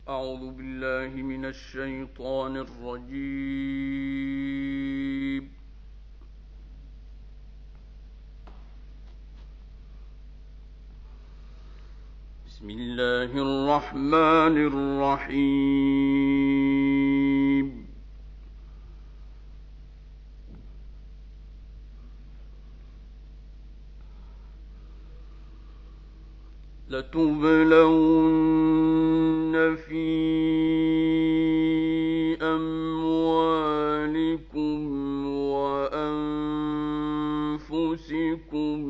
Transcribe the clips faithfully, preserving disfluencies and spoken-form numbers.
أعوذ بالله من الشيطان الرجيم. بسم الله الرحمن الرحيم. لتبلون في أموالكم وأنفسكم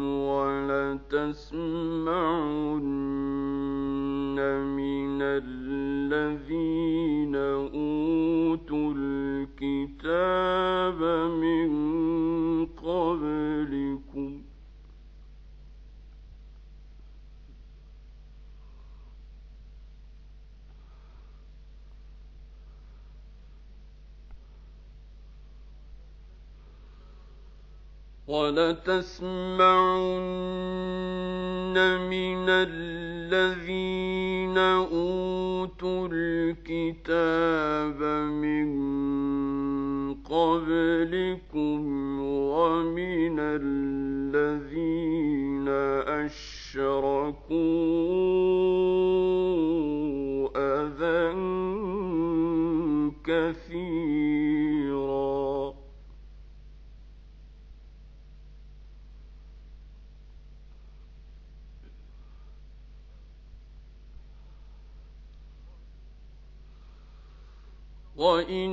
ولتسمعن من الذين أوتوا الكتاب من قبلكم ولتسمعن من الذين أوتوا الكتاب من قبلكم ومن الذين أشركوا أذى كثيرا وَإِن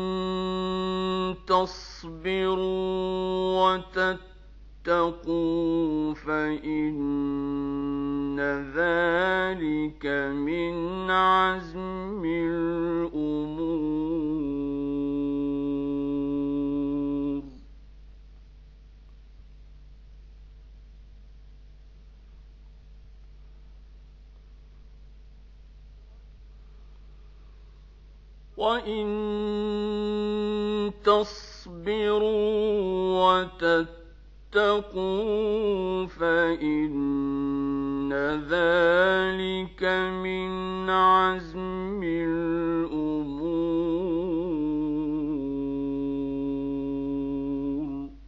تَصْبِرُوا وَتَتَّقُوا فَإِنَّ ذَلِكَ مِنْ عَزْمِ الْأُمُورِ. وَإِن تَصْبِرُوا وَتَتَّقُوا فَإِنَّ ذَلِكَ مِنْ عَزْمِ الْأُمُورِ.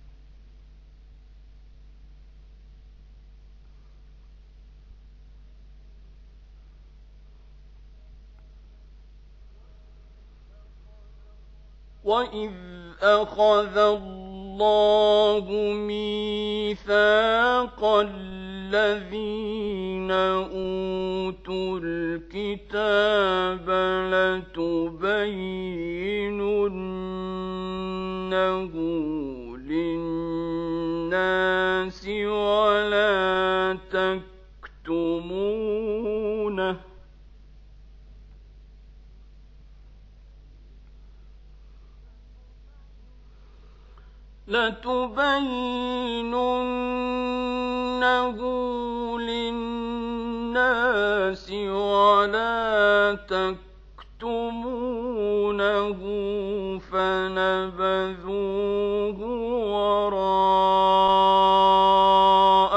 وَإِذْ أَخَذَ اللَّهُ مِيثَاقَ الَّذِينَ أُوتُوا الْكِتَابَ لَتُبَيِّنُنَّهُ لِلنَّاسِ وَلَا تَكْتُمُونَهُ لَتُبَيِّنُنَّهُ لِلنَّاسِ وَلَا تَكْتُمُونَهُ فَنَبَذُوهُ وَرَاءَ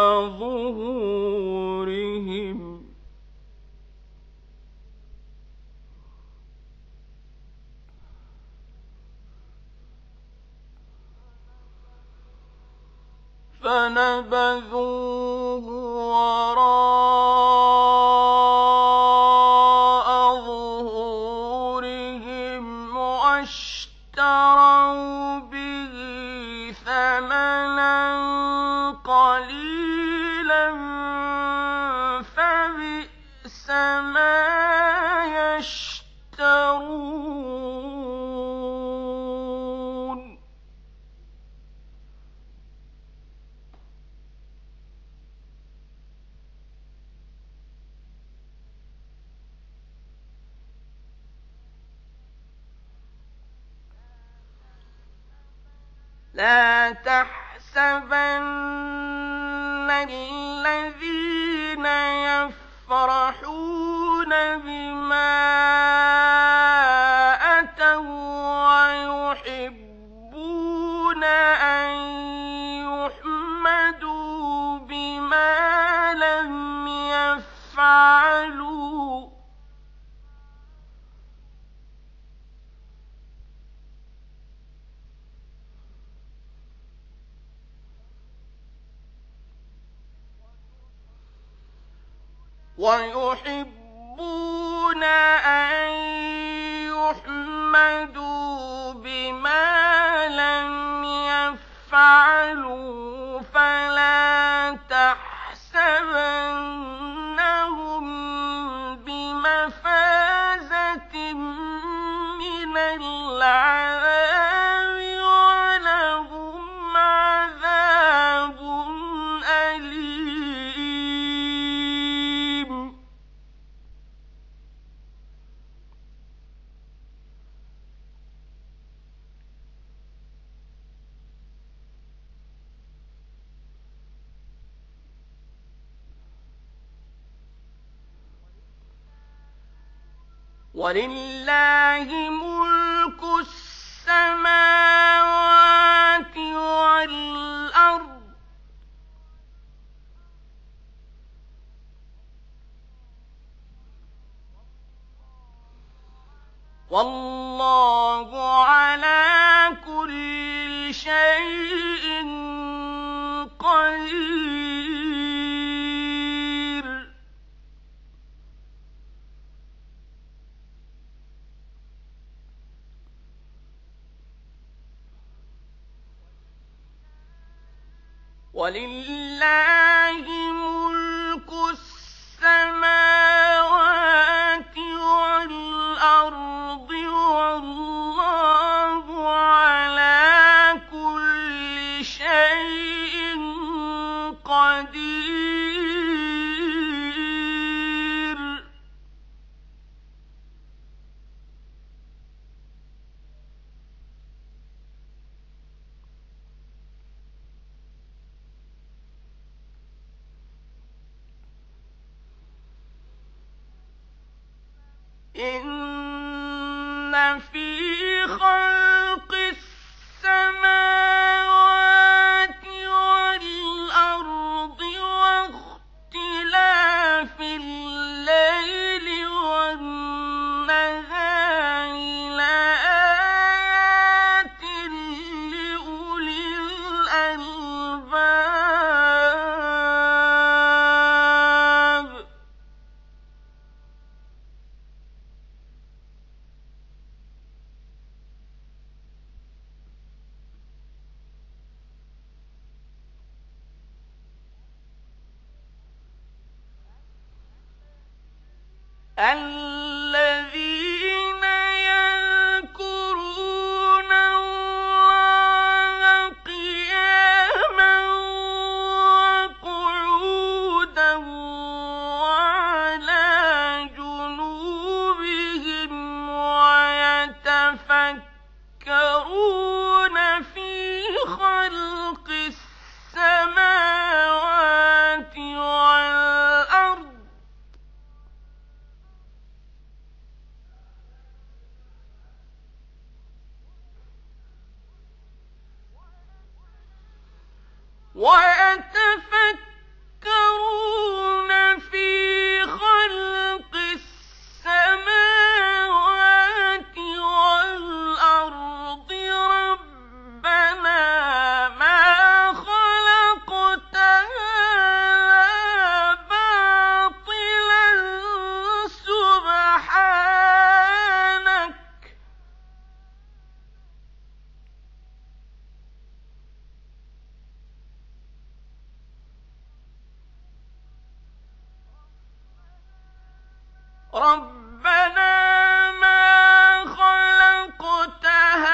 ظُهُورِهِمْ فَنَبَذُوهُ وَرَاءَ ظُهُورِهِمْ وَاشْتَرَوْا بِهِ ثَمَنًا قَلِيلًا فَبِئْسَ مَا يَشْتَرُونَ. لَا تَحْسَبَنَّ الَّذِينَ يَفْرَحُونَ بِمَا أَتَوا وَّيُحِبُّونَ أَن يُحْمَدُوا بِمَا لَمْ يَفْعَلُوا ويحبون أن يحمدوا بما لم يفعلوا فلا تحسبنهم بمفازة من العذاب ولهم عذاب أليم. ولله ملك السماوات والأرض والله على كل شيء قدير. ولله ملك السماوات والأرض والله على كل شيء قدير. إن في خلق السماوات والأرض واختلاف الليل والنهار لآيات لأولي الألباب. الذين يذكرون الله قياما وقعودا وعلى جنوبهم ويتفكرون في خلق السماوات والأرض ويتفكرون في خلق السماوات والأرض ربنا ما خلقت هذا باطلا سبحانك ربنا ما خلقت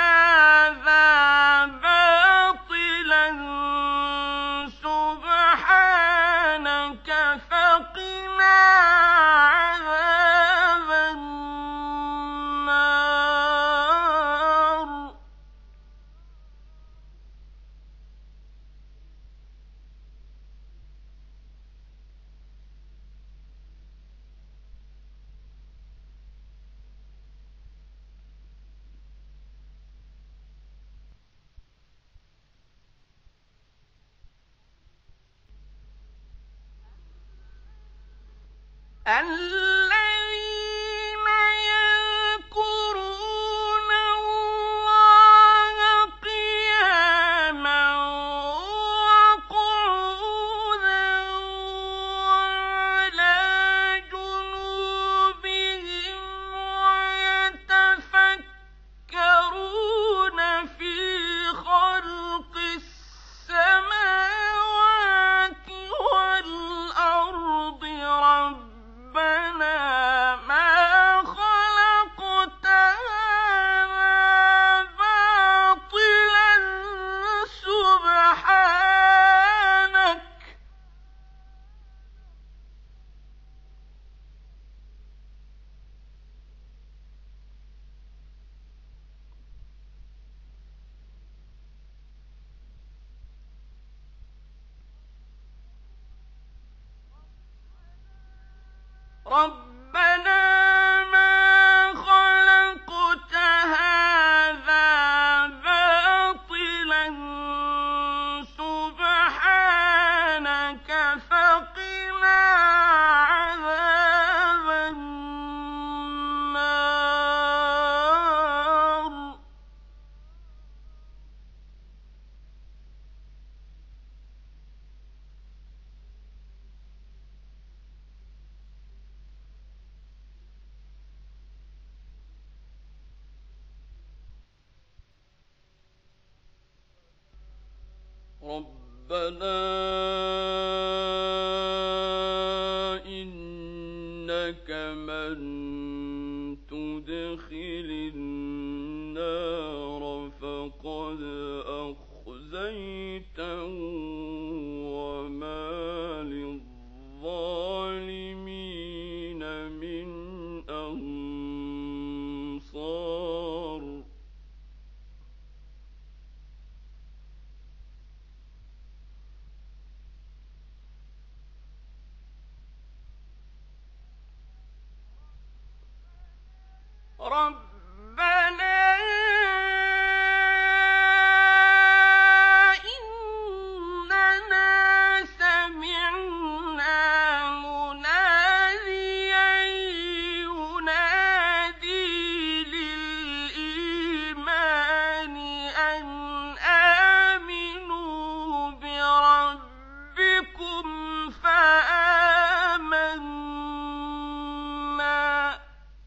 هذا باطلا سبحانك فقنا عذاب النار. الذين يذكرون الله قياما وقعودا وعلى رَبَّنَا مَا خَلَقْتَ هَٰذَا بَاطِلًا سُبْحَانَكَ فَقِنَا عَذَابَ النَّارِ. رَبَّنَا إِنَّكَ مَن تُدْخِلِ النَّارَ فَقَدْ أَخْزَيْتَهُ وَمَا لِلظَّالِمِينَ مِنْ أَنصَارٍ. رَبَّنَا إِنَّنَا سَمِعْنَا مُنَادِيًا يُنَادِي لِلْإِيمَانِ أَنْ آمِنُوا بِرَبِّكُمْ فَآمَنَّا.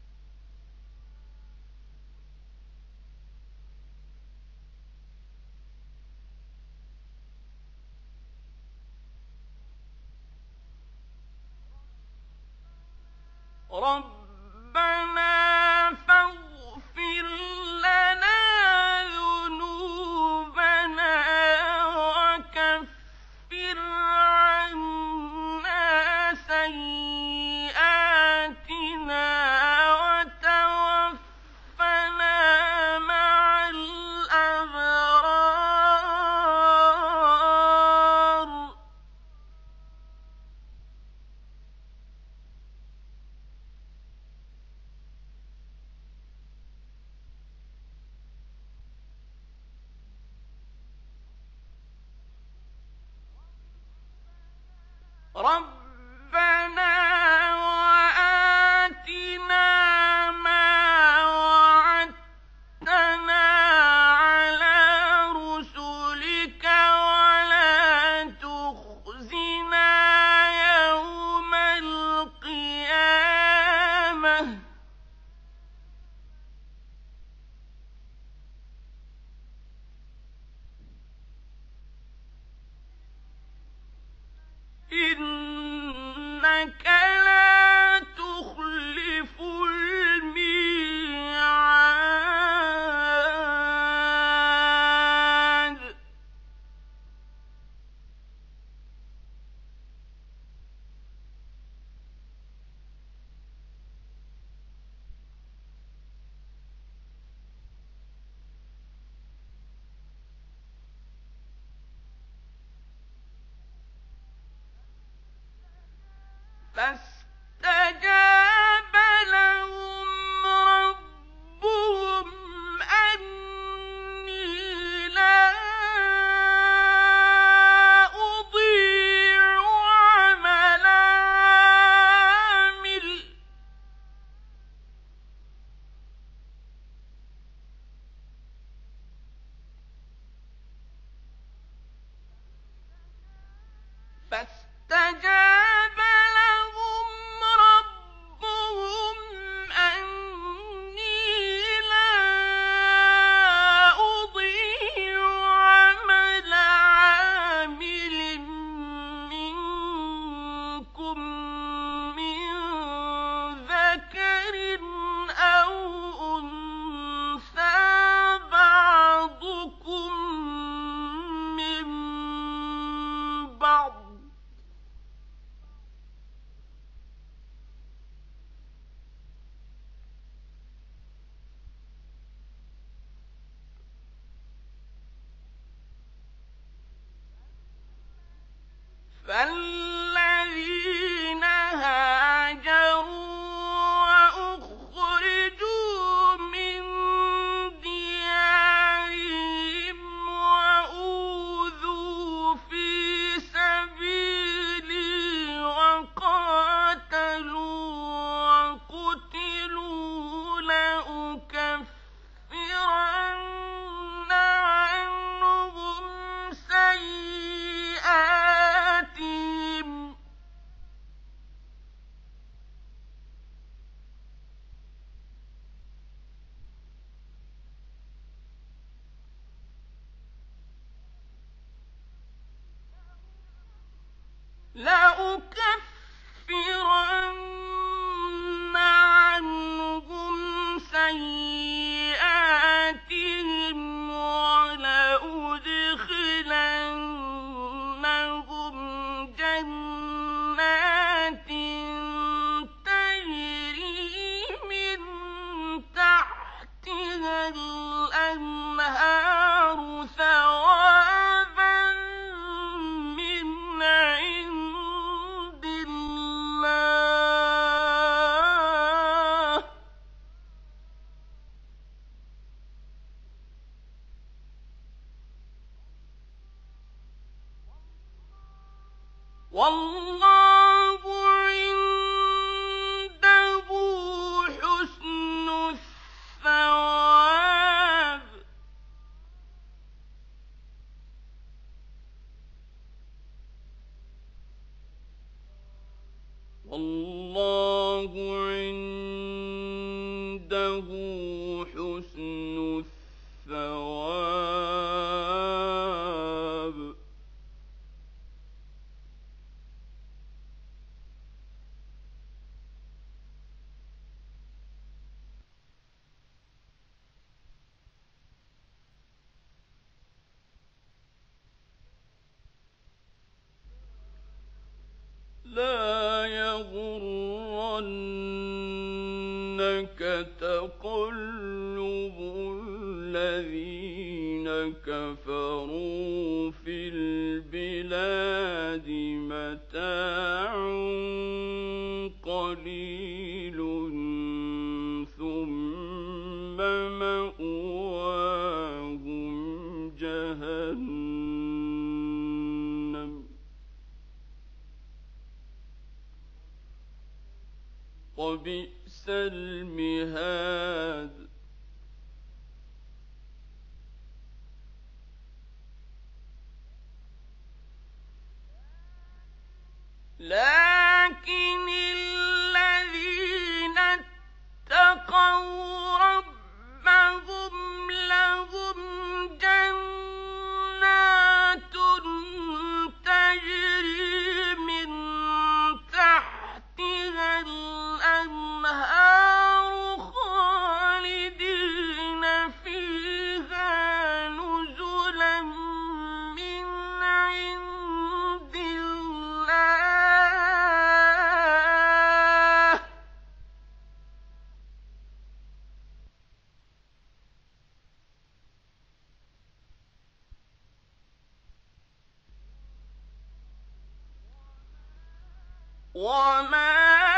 رَبَّنَا فَاغْفِرْ لَنَا ذُنُوبَنَا وَكَفِّرْ عَنَّا سَيِّئَاتِنَا وَتَوَفَّنَا مَعَ الْأَبْرَارِ. رَبَّنَا وَآتِنَا مَا وَعَدتَّنَا عَلَىٰ رُسُلِكَ وَلَا تُخْزِنَا يَوْمَ الْقِيَامَةِ. إِنَّكَ لَا تُخْلِفُ الْمِيعَادَ. فَاسْتَجَابَ لَهُمْ رَبُّهُمْ أَنِّي لَا أُضِيعُ عَمَلَ عَامِلٍ فَاسْتَجَابَ لَهُمْ رَبُّهُمْ أَنِّي لَا أُضِيعُ عَمَلَ عَامِلٍ مِّنكُم مِّن ذَكَرٍ أَوْ أُنثَىٰ بَعْضُكُم مِّن بَعْضٍ ۖ فَالَّذِينَ هَاجَرُوا والله عنده حسن الثواب والله عنده حسن الثواب لا يغرنك تقلب الذين كفروا في البلاد متاع قليل ثم مأواهم جهنم وبئس المهاد لكن الذين اتقوا ربهم لهم جنات تجري من تحتها الأنهار خالدين فيها نزلا من عند الله وما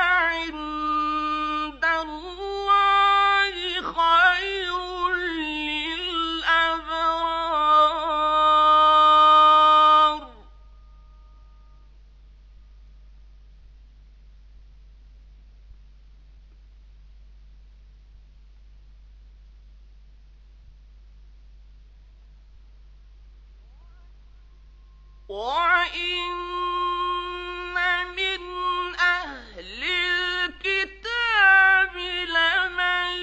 عند الله خير للأبرار وإن من أهل الكتاب لمن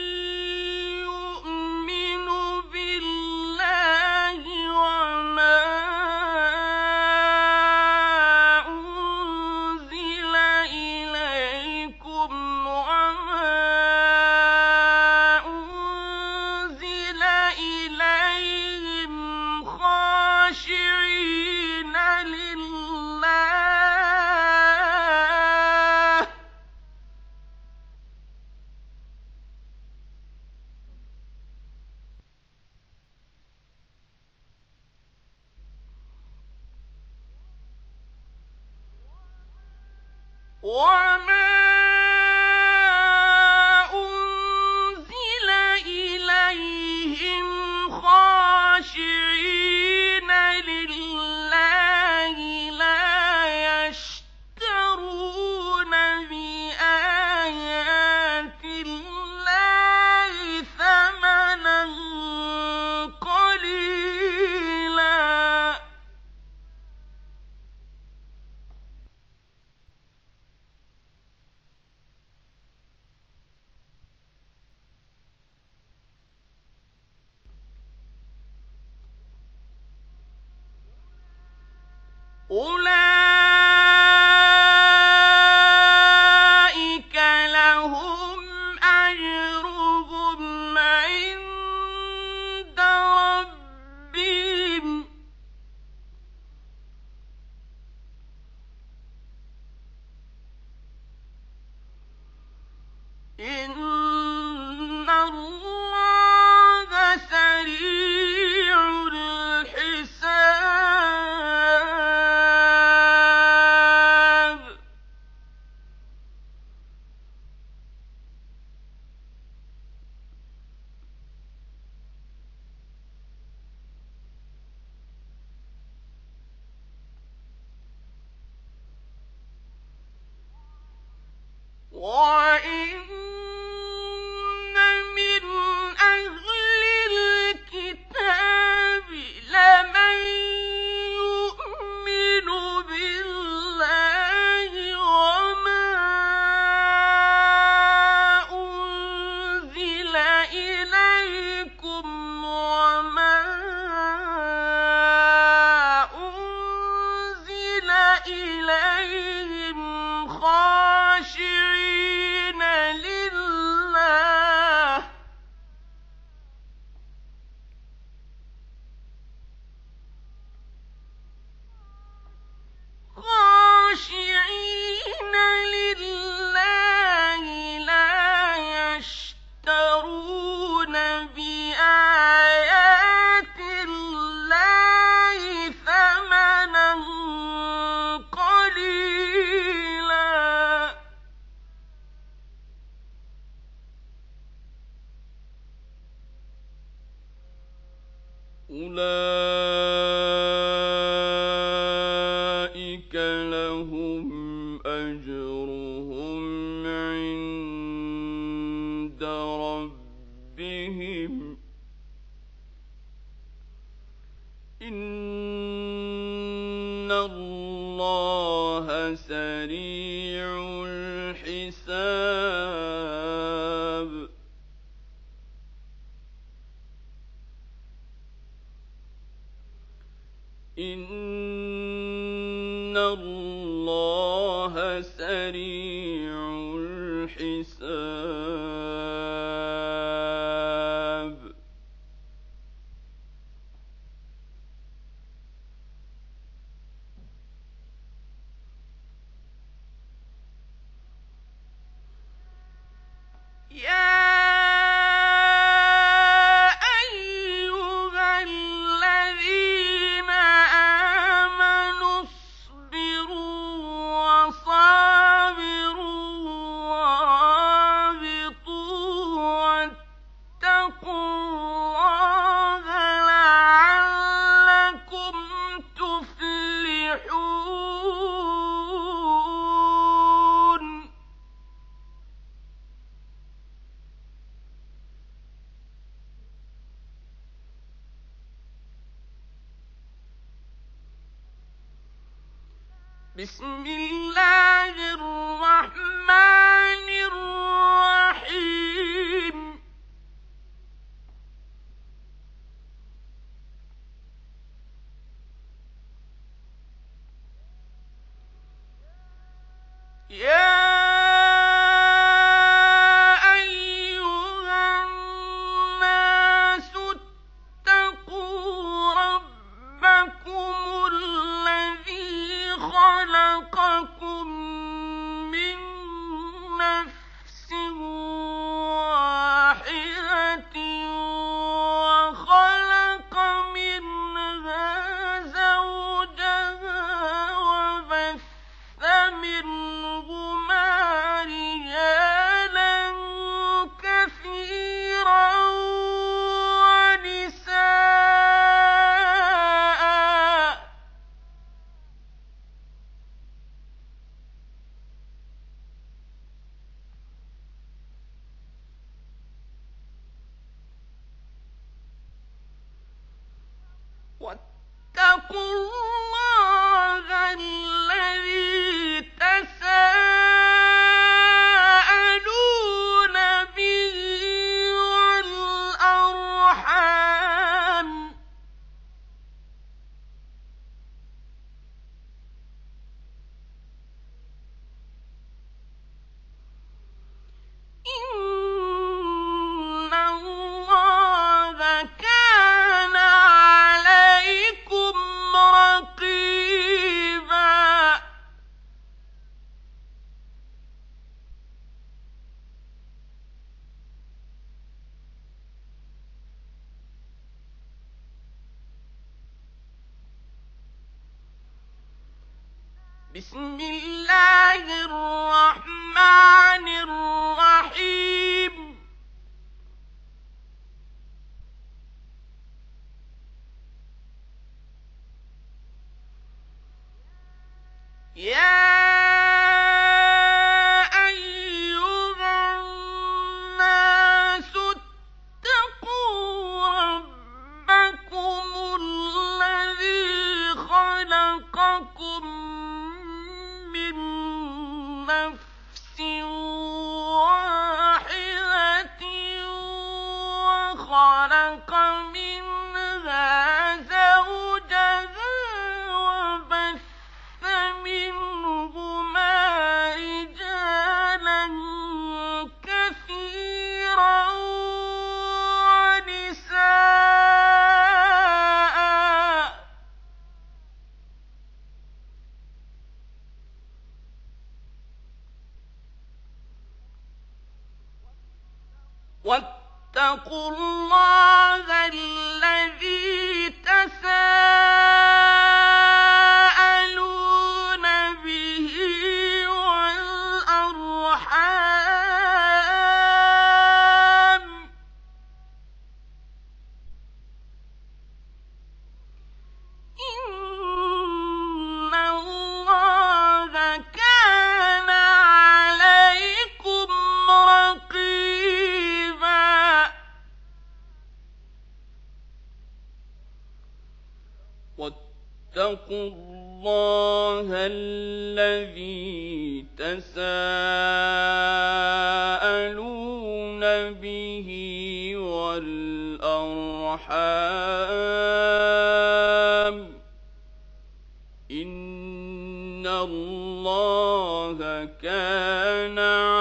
يؤمن بالله وما أنزل إليكم وما أنزل إليهم خاشعين لله وما أنزل إليهم خاشعين لله لا يشترون بآيات الله ثمنا قليلا أولئك لهم أجرهم عند ربهم إن الله سريع الحساب أولئك لهم أجرهم عند ربهم إن الله سريع الحساب إن الله سريع الحساب يا بسم الله الرحمن الرحيم يا واتقوا الله الذي تساءلون به والأرحام إن الله كان عليكم رقيبا بسم الله الرحمن الرحيم يا أيها الناس اتقوا ربكم الذي خلقكم من نفس واحدة وخلق منها زوجها وبث منهما رجالا كثيرا ونساء واتقوا الله الذي تساءلون به والأرحام واتقوا الله الذي تساءلون به والأرحام إن الله كان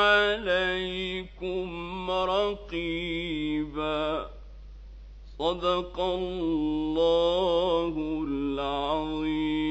عليكم رقيبا. صدق الله العظيم.